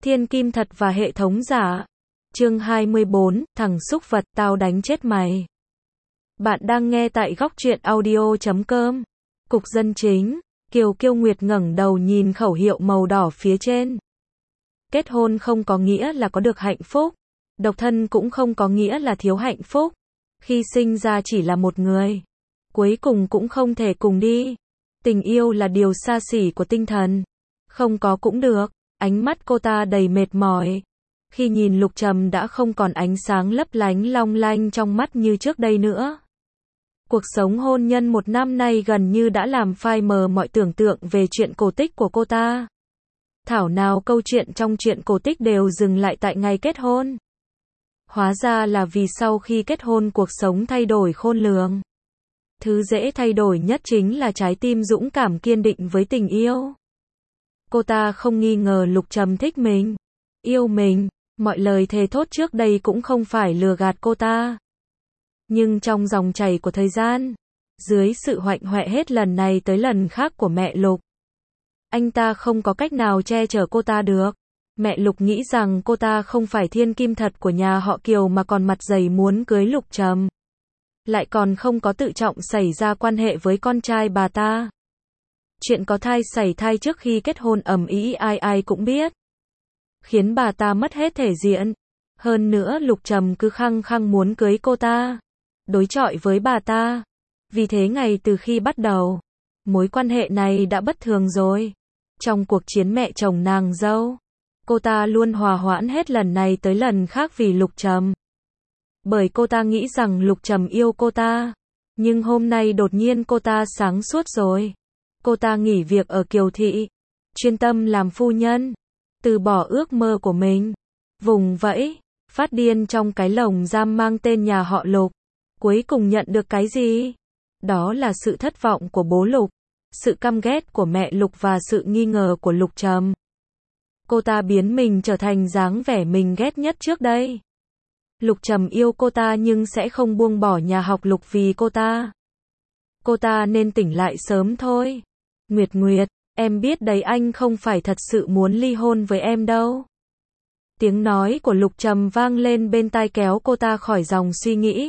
Thiên kim thật và hệ thống giả. Chương 24, thằng súc vật, tao đánh chết mày. Bạn đang nghe tại góc truyện audio.com. Cục dân chính. Kiều Kiêu Nguyệt ngẩng đầu nhìn khẩu hiệu màu đỏ phía trên. Kết hôn không có nghĩa là có được hạnh phúc. Độc thân cũng không có nghĩa là thiếu hạnh phúc. Khi sinh ra chỉ là một người, cuối cùng cũng không thể cùng đi. Tình yêu là điều xa xỉ của tinh thần. Không có cũng được. Ánh mắt cô ta đầy mệt mỏi. Khi nhìn Lục Trầm đã không còn ánh sáng lấp lánh long lanh trong mắt như trước đây nữa. Cuộc sống hôn nhân một năm nay gần như đã làm phai mờ mọi tưởng tượng về chuyện cổ tích của cô ta. Thảo nào câu chuyện trong chuyện cổ tích đều dừng lại tại ngày kết hôn. Hóa ra là vì sau khi kết hôn cuộc sống thay đổi khôn lường. Thứ dễ thay đổi nhất chính là trái tim dũng cảm kiên định với tình yêu. Cô ta không nghi ngờ Lục Trầm thích mình, yêu mình, mọi lời thề thốt trước đây cũng không phải lừa gạt cô ta. Nhưng trong dòng chảy của thời gian, dưới sự hoạnh hoẹ hết lần này tới lần khác của mẹ Lục, anh ta không có cách nào che chở cô ta được. Mẹ Lục nghĩ rằng cô ta không phải thiên kim thật của nhà họ Kiều mà còn mặt dày muốn cưới Lục Trầm. Lại còn không có tự trọng xảy ra quan hệ với con trai bà ta. Chuyện có thai sảy thai trước khi kết hôn ầm ĩ ai ai cũng biết. Khiến bà ta mất hết thể diện. Hơn nữa Lục Trầm cứ khăng khăng muốn cưới cô ta, đối chọi với bà ta. Vì thế ngay từ khi bắt đầu, mối quan hệ này đã bất thường rồi. Trong cuộc chiến mẹ chồng nàng dâu, cô ta luôn hòa hoãn hết lần này tới lần khác vì Lục Trầm. Bởi cô ta nghĩ rằng Lục Trầm yêu cô ta. Nhưng hôm nay đột nhiên cô ta sáng suốt rồi. Cô ta nghỉ việc ở Kiều Thị, chuyên tâm làm phu nhân, từ bỏ ước mơ của mình, vùng vẫy, phát điên trong cái lồng giam mang tên nhà họ Lục. Cuối cùng nhận được cái gì? Đó là sự thất vọng của bố Lục, sự căm ghét của mẹ Lục và sự nghi ngờ của Lục Trầm. Cô ta biến mình trở thành dáng vẻ mình ghét nhất trước đây. Lục Trầm yêu cô ta nhưng sẽ không buông bỏ nhà học Lục vì cô ta. Cô ta nên tỉnh lại sớm thôi. Nguyệt Nguyệt, em biết đấy, anh không phải thật sự muốn ly hôn với em đâu. Tiếng nói của Lục Trầm vang lên bên tai kéo cô ta khỏi dòng suy nghĩ.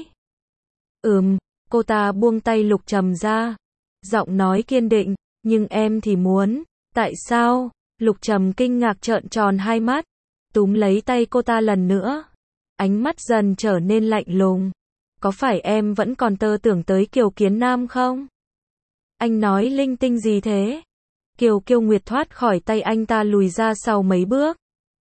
Cô ta buông tay Lục Trầm ra. Giọng nói kiên định, nhưng em thì muốn. Tại sao? Lục Trầm kinh ngạc trợn tròn hai mắt, túm lấy tay cô ta lần nữa. Ánh mắt dần trở nên lạnh lùng. Có phải em vẫn còn tơ tưởng tới Kiều Kiến Nam không? Anh nói linh tinh gì thế? Kiều Kiêu Nguyệt thoát khỏi tay anh ta lùi ra sau mấy bước.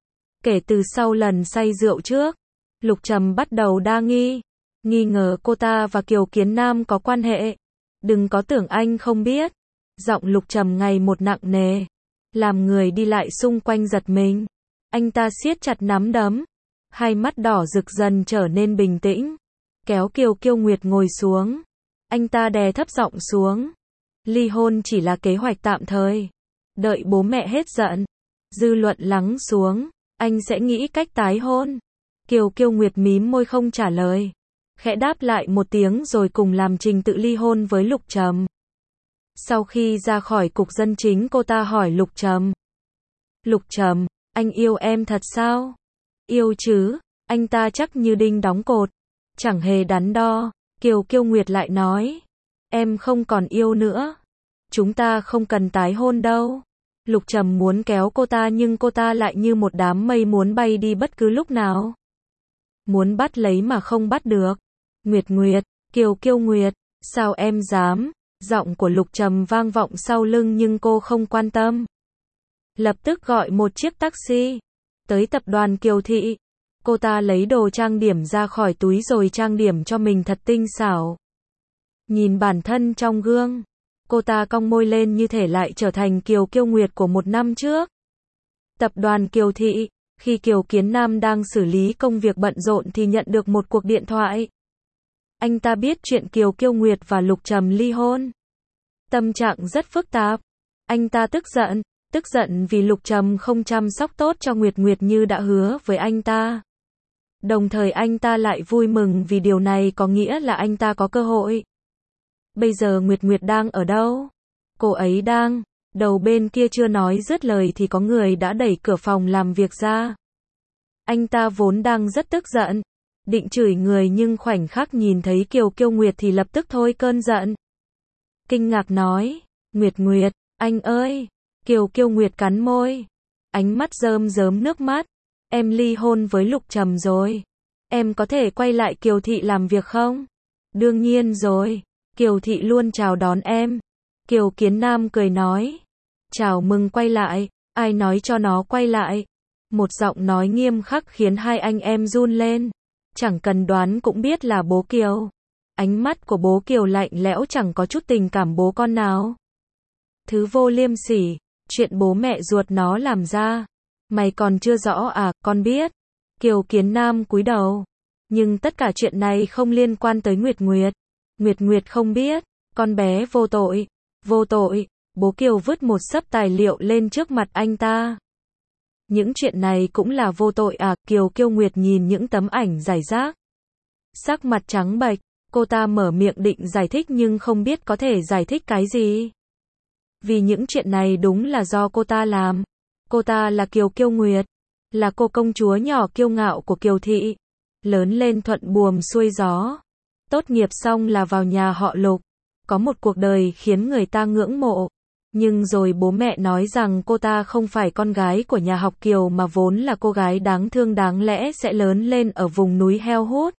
Kể từ sau lần say rượu trước, Lục Trầm bắt đầu đa nghi ngờ cô ta và Kiều Kiến Nam có quan hệ. Đừng có tưởng anh không biết. Giọng Lục Trầm ngày một nặng nề, làm người đi lại xung quanh giật mình. Anh ta siết chặt nắm đấm, hai mắt đỏ rực dần trở nên bình tĩnh, kéo Kiều Kiêu Nguyệt ngồi xuống. Anh ta đè thấp giọng xuống. Ly hôn chỉ là kế hoạch tạm thời. Đợi bố mẹ hết giận, dư luận lắng xuống, anh sẽ nghĩ cách tái hôn. Kiều Kiêu Nguyệt mím môi không trả lời, khẽ đáp lại một tiếng rồi cùng làm trình tự ly hôn với Lục Trầm. Sau khi ra khỏi cục dân chính, cô ta hỏi Lục Trầm. Lục Trầm, anh yêu em thật sao? Yêu chứ, anh ta chắc như đinh đóng cột, chẳng hề đắn đo. Kiều Kiêu Nguyệt lại nói, em không còn yêu nữa. Chúng ta không cần tái hôn đâu. Lục Trầm muốn kéo cô ta nhưng cô ta lại như một đám mây muốn bay đi bất cứ lúc nào. Muốn bắt lấy mà không bắt được. Nguyệt Nguyệt, Kiều Kiêu Nguyệt, sao em dám? Giọng của Lục Trầm vang vọng sau lưng nhưng cô không quan tâm. Lập tức gọi một chiếc taxi tới tập đoàn Kiều Thị. Cô ta lấy đồ trang điểm ra khỏi túi rồi trang điểm cho mình thật tinh xảo. Nhìn bản thân trong gương, cô ta cong môi lên như thể lại trở thành Kiều Kiêu Nguyệt của một năm trước. Tập đoàn Kiều Thị, khi Kiều Kiến Nam đang xử lý công việc bận rộn thì nhận được một cuộc điện thoại. Anh ta biết chuyện Kiều Kiêu Nguyệt và Lục Trầm ly hôn. Tâm trạng rất phức tạp. Anh ta tức giận vì Lục Trầm không chăm sóc tốt cho Nguyệt Nguyệt như đã hứa với anh ta. Đồng thời anh ta lại vui mừng vì điều này có nghĩa là anh ta có cơ hội. Bây giờ Nguyệt Nguyệt đang ở đâu? Cô ấy đang Đầu bên kia chưa nói dứt lời thì có người đã đẩy cửa phòng làm việc ra. Anh ta vốn đang rất tức giận, định chửi người nhưng khoảnh khắc nhìn thấy Kiều Kiêu Nguyệt thì lập tức thôi cơn giận. Kinh ngạc nói, Nguyệt Nguyệt, anh ơi. Kiều Kiêu Nguyệt cắn môi, ánh mắt rơm rớm nước mắt. Em ly hôn với Lục Trầm rồi. Em có thể quay lại Kiều Thị làm việc không? Đương nhiên rồi, Kiều Thị luôn chào đón em. Kiều Kiến Nam cười nói, chào mừng quay lại, ai nói cho nó quay lại? Một giọng nói nghiêm khắc khiến hai anh em run lên. Chẳng cần đoán cũng biết là bố Kiều. Ánh mắt của bố Kiều lạnh lẽo, chẳng có chút tình cảm bố con nào. Thứ vô liêm sỉ, chuyện bố mẹ ruột nó làm ra, mày còn chưa rõ à? Con biết. Kiều Kiến Nam cúi đầu. Nhưng tất cả chuyện này không liên quan tới Nguyệt Nguyệt. Nguyệt Nguyệt không biết, con bé vô tội. Vô tội. Bố Kiều vứt một xấp tài liệu lên trước mặt anh ta. Những chuyện này cũng là vô tội à? Kiều Kiêu Nguyệt nhìn những tấm ảnh rải rác, sắc mặt trắng bệch. Cô ta mở miệng định giải thích nhưng không biết có thể giải thích cái gì. Vì những chuyện này đúng là do cô ta làm. Cô ta là Kiều Kiêu Nguyệt, là cô công chúa nhỏ kiêu ngạo của Kiều Thị, lớn lên thuận buồm xuôi gió. Tốt nghiệp xong là vào nhà họ Lục, có một cuộc đời khiến người ta ngưỡng mộ. Nhưng rồi bố mẹ nói rằng cô ta không phải con gái của nhà học Kiều mà vốn là cô gái đáng thương, đáng lẽ sẽ lớn lên ở vùng núi heo hút.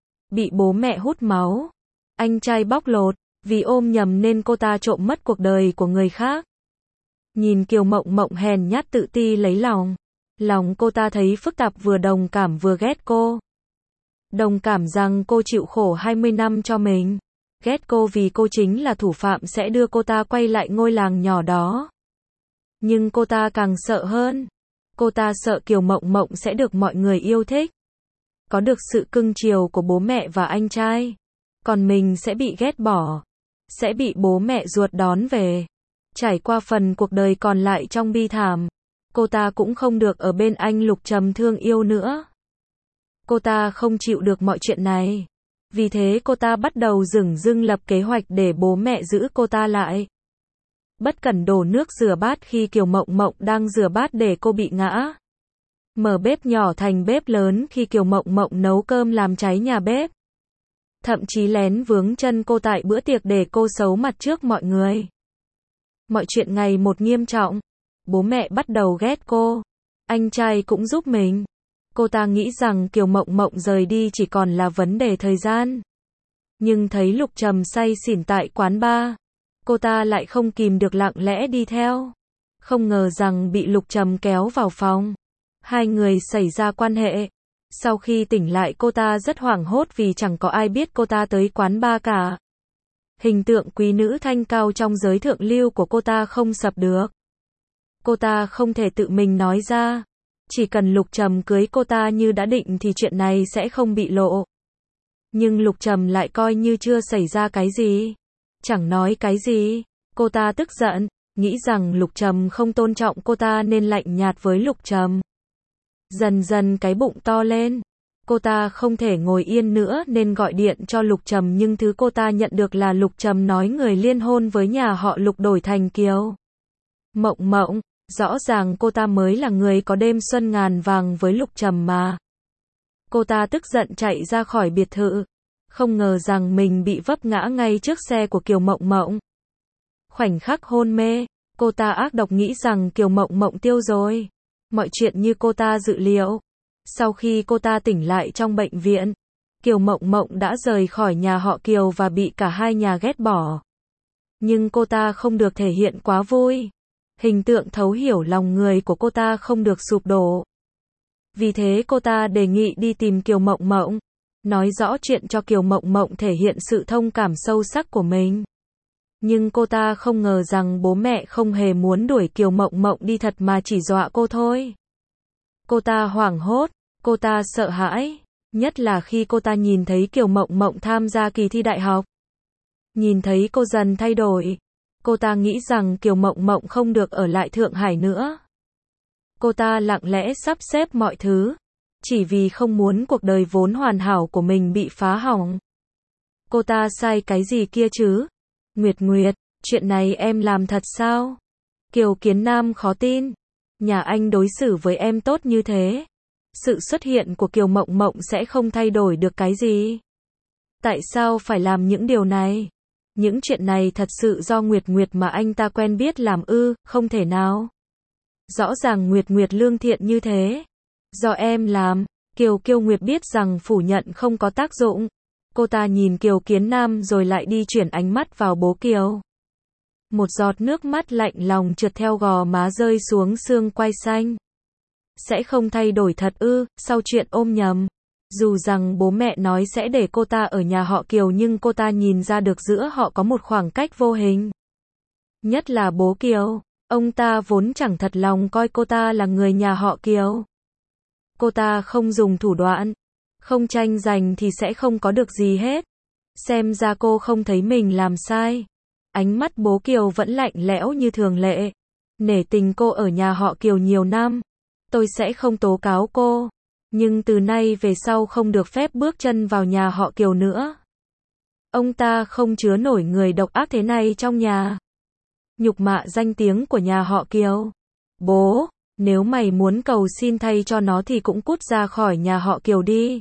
Bị bố mẹ hút máu, anh trai bóc lột, vì ôm nhầm nên cô ta trộm mất cuộc đời của người khác. Nhìn Kiều Mộng Mộng hèn nhát tự ti lấy lòng. Lòng cô ta thấy phức tạp, vừa đồng cảm vừa ghét cô. Đồng cảm rằng cô chịu khổ 20 năm cho mình. Ghét cô vì cô chính là thủ phạm sẽ đưa cô ta quay lại ngôi làng nhỏ đó. Nhưng cô ta càng sợ hơn. Cô ta sợ Kiều Mộng Mộng sẽ được mọi người yêu thích, có được sự cưng chiều của bố mẹ và anh trai. Còn mình sẽ bị ghét bỏ, sẽ bị bố mẹ ruột đón về, trải qua phần cuộc đời còn lại trong bi thảm. Cô ta cũng không được ở bên anh Lục Trầm thương yêu nữa. Cô ta không chịu được mọi chuyện này. Vì thế cô ta bắt đầu dửng dưng lập kế hoạch để bố mẹ giữ cô ta lại. Bất cẩn đổ nước rửa bát khi Kiều Mộng Mộng đang rửa bát để cô bị ngã. Mở bếp nhỏ thành bếp lớn khi Kiều Mộng Mộng nấu cơm làm cháy nhà bếp. Thậm chí lén vướng chân cô tại bữa tiệc để cô xấu mặt trước mọi người. Mọi chuyện ngày một nghiêm trọng. Bố mẹ bắt đầu ghét cô. Anh trai cũng giúp mình. Cô ta nghĩ rằng Kiều Mộng Mộng rời đi chỉ còn là vấn đề thời gian. Nhưng thấy Lục Trầm say xỉn tại quán bar, cô ta lại không kìm được lặng lẽ đi theo. Không ngờ rằng bị Lục Trầm kéo vào phòng. Hai người xảy ra quan hệ. Sau khi tỉnh lại cô ta rất hoảng hốt vì chẳng có ai biết cô ta tới quán bar cả. Hình tượng quý nữ thanh cao trong giới thượng lưu của cô ta không sập được. Cô ta không thể tự mình nói ra. Chỉ cần Lục Trầm cưới cô ta như đã định thì chuyện này sẽ không bị lộ. Nhưng Lục Trầm lại coi như chưa xảy ra cái gì. Chẳng nói cái gì. Cô ta tức giận, nghĩ rằng Lục Trầm không tôn trọng cô ta nên lạnh nhạt với Lục Trầm. Dần dần cái bụng to lên. Cô ta không thể ngồi yên nữa nên gọi điện cho Lục Trầm, nhưng thứ cô ta nhận được là Lục Trầm nói người liên hôn với nhà họ Lục đổi thành Kiều Mộng Mộng. Rõ ràng cô ta mới là người có đêm xuân ngàn vàng với Lục Trầm mà. Cô ta tức giận chạy ra khỏi biệt thự. Không ngờ rằng mình bị vấp ngã ngay trước xe của Kiều Mộng Mộng. Khoảnh khắc hôn mê, cô ta ác độc nghĩ rằng Kiều Mộng Mộng tiêu rồi. Mọi chuyện như cô ta dự liệu. Sau khi cô ta tỉnh lại trong bệnh viện, Kiều Mộng Mộng đã rời khỏi nhà họ Kiều và bị cả hai nhà ghét bỏ. Nhưng cô ta không được thể hiện quá vui. Hình tượng thấu hiểu lòng người của cô ta không được sụp đổ. Vì thế cô ta đề nghị đi tìm Kiều Mộng Mộng, nói rõ chuyện cho Kiều Mộng Mộng thể hiện sự thông cảm sâu sắc của mình. Nhưng cô ta không ngờ rằng bố mẹ không hề muốn đuổi Kiều Mộng Mộng đi thật mà chỉ dọa cô thôi. Cô ta hoảng hốt, cô ta sợ hãi, nhất là khi cô ta nhìn thấy Kiều Mộng Mộng tham gia kỳ thi đại học. Nhìn thấy cô dần thay đổi, cô ta nghĩ rằng Kiều Mộng Mộng không được ở lại Thượng Hải nữa. Cô ta lặng lẽ sắp xếp mọi thứ, chỉ vì không muốn cuộc đời vốn hoàn hảo của mình bị phá hỏng. Cô ta sai cái gì kia chứ? Nguyệt Nguyệt, chuyện này em làm thật sao? Kiều Kiến Nam khó tin. Nhà anh đối xử với em tốt như thế. Sự xuất hiện của Kiều Mộng Mộng sẽ không thay đổi được cái gì. Tại sao phải làm những điều này? Những chuyện này thật sự do Nguyệt Nguyệt mà anh ta quen biết làm ư? Không thể nào. Rõ ràng Nguyệt Nguyệt lương thiện như thế. Do em làm. Kiều Nguyệt biết rằng phủ nhận không có tác dụng. Cô ta nhìn Kiều Kiến Nam rồi lại đi chuyển ánh mắt vào bố Kiều. Một giọt nước mắt lạnh lòng trượt theo gò má rơi xuống xương quai xanh. Sẽ không thay đổi thật ư? Sau chuyện ôm nhầm. Dù rằng bố mẹ nói sẽ để cô ta ở nhà họ Kiều nhưng cô ta nhìn ra được giữa họ có một khoảng cách vô hình. Nhất là bố Kiều. Ông ta vốn chẳng thật lòng coi cô ta là người nhà họ Kiều. Cô ta không dùng thủ đoạn, không tranh giành thì sẽ không có được gì hết. Xem ra cô không thấy mình làm sai. Ánh mắt bố Kiều vẫn lạnh lẽo như thường lệ. Nể tình cô ở nhà họ Kiều nhiều năm. Tôi sẽ không tố cáo cô. Nhưng từ nay về sau không được phép bước chân vào nhà họ Kiều nữa. Ông ta không chứa nổi người độc ác thế này trong nhà. Nhục mạ danh tiếng của nhà họ Kiều. Bố, nếu mày muốn cầu xin thay cho nó thì cũng cút ra khỏi nhà họ Kiều đi.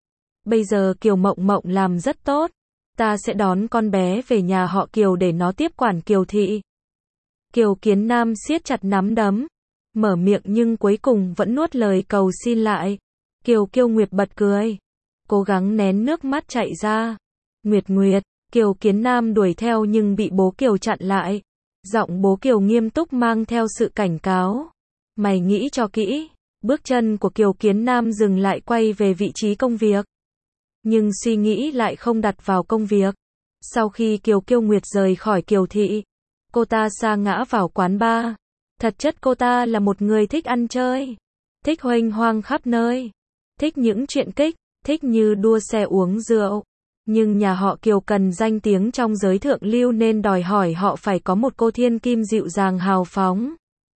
Bây giờ Kiều Mộng Mộng làm rất tốt. Ta sẽ đón con bé về nhà họ Kiều để nó tiếp quản Kiều thị. Kiều Kiến Nam siết chặt nắm đấm. Mở miệng nhưng cuối cùng vẫn nuốt lời cầu xin lại. Kiều Nguyệt bật cười. Cố gắng nén nước mắt chạy ra. Nguyệt Nguyệt, Kiều Kiến Nam đuổi theo nhưng bị bố Kiều chặn lại. Giọng bố Kiều nghiêm túc mang theo sự cảnh cáo. Mày nghĩ cho kỹ. Bước chân của Kiều Kiến Nam dừng lại quay về vị trí công việc. Nhưng suy nghĩ lại không đặt vào công việc. Sau khi Kiều Nguyệt rời khỏi Kiều thị, cô ta sa ngã vào quán bar. Thật chất cô ta là một người thích ăn chơi, thích huênh hoang khắp nơi, thích những chuyện kích, thích như đua xe uống rượu. Nhưng nhà họ Kiều cần danh tiếng trong giới thượng lưu nên đòi hỏi họ phải có một cô thiên kim dịu dàng hào phóng,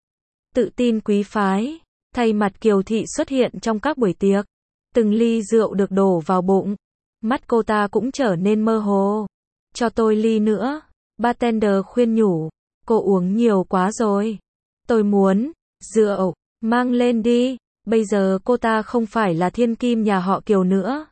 tự tin quý phái. Thay mặt Kiều thị xuất hiện trong các buổi tiệc. Từng ly rượu được đổ vào bụng. Mắt cô ta cũng trở nên mơ hồ. Cho tôi ly nữa. Bartender khuyên nhủ. Cô uống nhiều quá rồi. Tôi muốn rượu. Mang lên đi. Bây giờ cô ta không phải là thiên kim nhà họ Kiều nữa.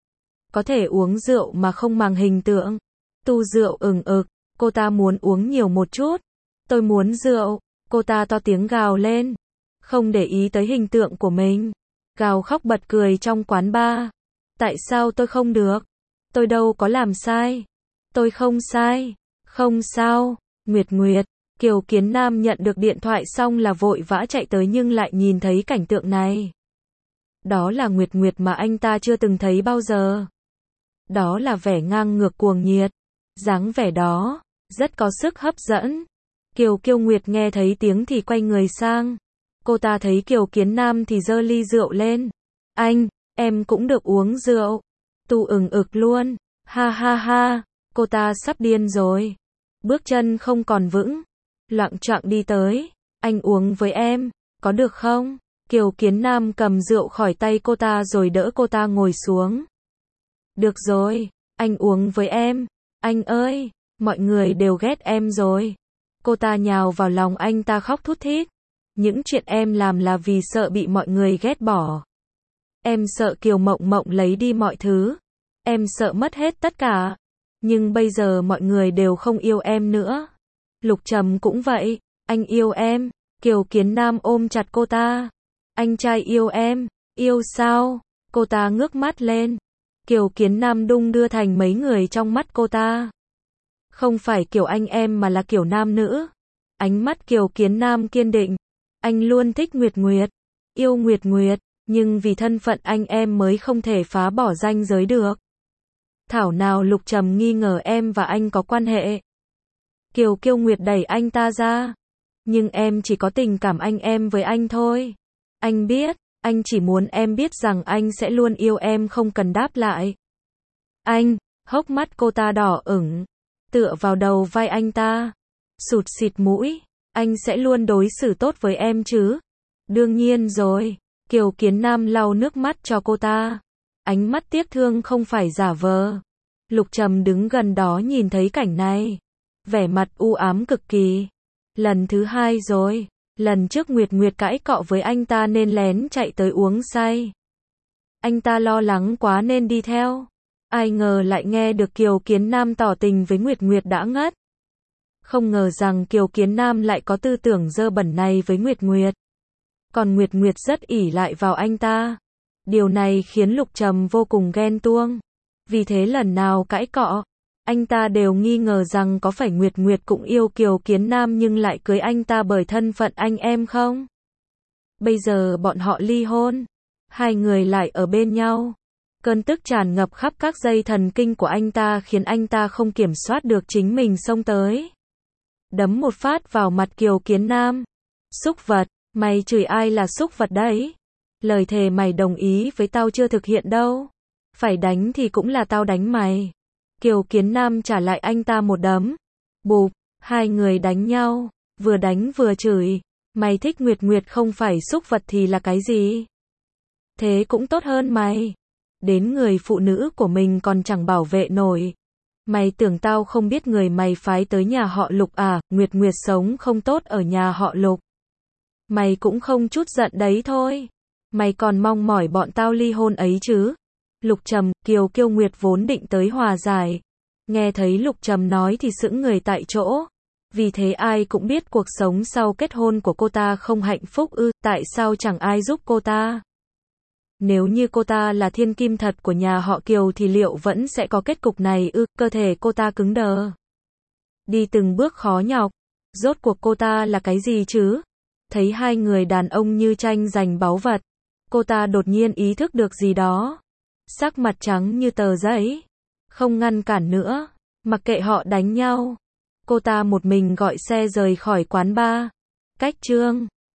Có thể uống rượu mà không màng hình tượng. Tu rượu ừng ực. Cô ta muốn uống nhiều một chút. Tôi muốn rượu. Cô ta to tiếng gào lên. Không để ý tới hình tượng của mình. Gào khóc bật cười trong quán bar. Tại sao tôi không được? Tôi đâu có làm sai. Tôi không sai. Không sao. Nguyệt. Kiều Kiến Nam nhận được điện thoại xong là vội vã chạy tới nhưng lại nhìn thấy cảnh tượng này. Đó là Nguyệt mà anh ta chưa từng thấy bao giờ. Đó là vẻ ngang ngược cuồng nhiệt. Dáng vẻ đó rất có sức hấp dẫn. Kiều Nguyệt nghe thấy tiếng thì quay người sang. Cô ta thấy Kiều Kiến Nam thì giơ ly rượu lên. Anh, em cũng được uống rượu. Tu ừng ực luôn. Ha ha ha. Cô ta sắp điên rồi. Bước chân không còn vững. Loạng choạng đi tới. Anh uống với em. Có được không? Kiều Kiến Nam cầm rượu khỏi tay cô ta rồi đỡ cô ta ngồi xuống. Được rồi. Anh uống với em. Anh ơi. Mọi người đều ghét em rồi. Cô ta nhào vào lòng anh ta khóc thút thít. Những chuyện em làm là vì sợ bị mọi người ghét bỏ. Em sợ Kiều Mộng Mộng lấy đi mọi thứ. Em sợ mất hết tất cả. Nhưng bây giờ mọi người đều không yêu em nữa. Lục Trầm cũng vậy. Anh yêu em. Kiều Kiến Nam ôm chặt cô ta. Anh trai yêu em. Yêu sao? Cô ta ngước mắt lên. Kiều Kiến Nam đung đưa thành mấy người trong mắt cô ta. Không phải kiểu anh em mà là kiểu nam nữ. Ánh mắt Kiều Kiến Nam kiên định. Anh luôn thích Nguyệt. Yêu Nguyệt. Nhưng vì thân phận anh em mới không thể phá bỏ ranh giới được. Thảo nào Lục Trầm nghi ngờ em và anh có quan hệ. Kiều Nguyệt đẩy anh ta ra. Nhưng em chỉ có tình cảm anh em với anh thôi. Anh biết, anh chỉ muốn em biết rằng anh sẽ luôn yêu em không cần đáp lại. Anh, hốc mắt cô ta đỏ ửng, tựa vào đầu vai anh ta, sụt xịt mũi. Anh sẽ luôn đối xử tốt với em chứ? Đương nhiên rồi. Kiều Kiến Nam lau nước mắt cho cô ta. Ánh mắt tiếc thương không phải giả vờ. Lục Trầm đứng gần đó nhìn thấy cảnh này. Vẻ mặt u ám cực kỳ. Lần thứ hai rồi. Lần trước Nguyệt Nguyệt cãi cọ với anh ta nên lén chạy tới uống say. Anh ta lo lắng quá nên đi theo. Ai ngờ lại nghe được Kiều Kiến Nam tỏ tình với Nguyệt Nguyệt đã ngất. Không ngờ rằng Kiều Kiến Nam lại có tư tưởng dơ bẩn này với Nguyệt Nguyệt. Còn Nguyệt Nguyệt rất ỷ lại vào anh ta. Điều này khiến Lục Trầm vô cùng ghen tuông. Vì thế lần nào cãi cọ, anh ta đều nghi ngờ rằng có phải Nguyệt Nguyệt cũng yêu Kiều Kiến Nam nhưng lại cưới anh ta bởi thân phận anh em không? Bây giờ bọn họ ly hôn, hai người lại ở bên nhau. Cơn tức tràn ngập khắp các dây thần kinh của anh ta khiến anh ta không kiểm soát được chính mình xông tới. Đấm một phát vào mặt Kiều Kiến Nam. Súc vật, mày chửi ai là súc vật đấy? Lời thề mày đồng ý với tao chưa thực hiện đâu. Phải đánh thì cũng là tao đánh mày. Kiều Kiến Nam trả lại anh ta một đấm. Bụp, hai người đánh nhau, vừa đánh vừa chửi. Mày thích Nguyệt Nguyệt không phải súc vật thì là cái gì? Thế cũng tốt hơn mày. Đến người phụ nữ của mình còn chẳng bảo vệ nổi. Mày tưởng tao không biết người mày phái tới nhà họ Lục à? Nguyệt Nguyệt sống không tốt ở nhà họ Lục. Mày cũng không chút giận đấy thôi. Mày còn mong mỏi bọn tao ly hôn ấy chứ? Lục Trầm, Kiều Kiêu Nguyệt vốn định tới hòa giải. Nghe thấy Lục Trầm nói thì sững người tại chỗ. Vì thế ai cũng biết cuộc sống sau kết hôn của cô ta không hạnh phúc ư, tại sao chẳng ai giúp cô ta? Nếu như cô ta là thiên kim thật của nhà họ Kiều thì liệu vẫn sẽ có kết cục này ư? Cơ thể cô ta cứng đờ. Đi từng bước khó nhọc. Rốt cuộc cô ta là cái gì chứ? Thấy hai người đàn ông như tranh giành báu vật. Cô ta đột nhiên ý thức được gì đó. Sắc mặt trắng như tờ giấy. Không ngăn cản nữa. Mặc kệ họ đánh nhau. Cô ta một mình gọi xe rời khỏi quán bar. Cách chương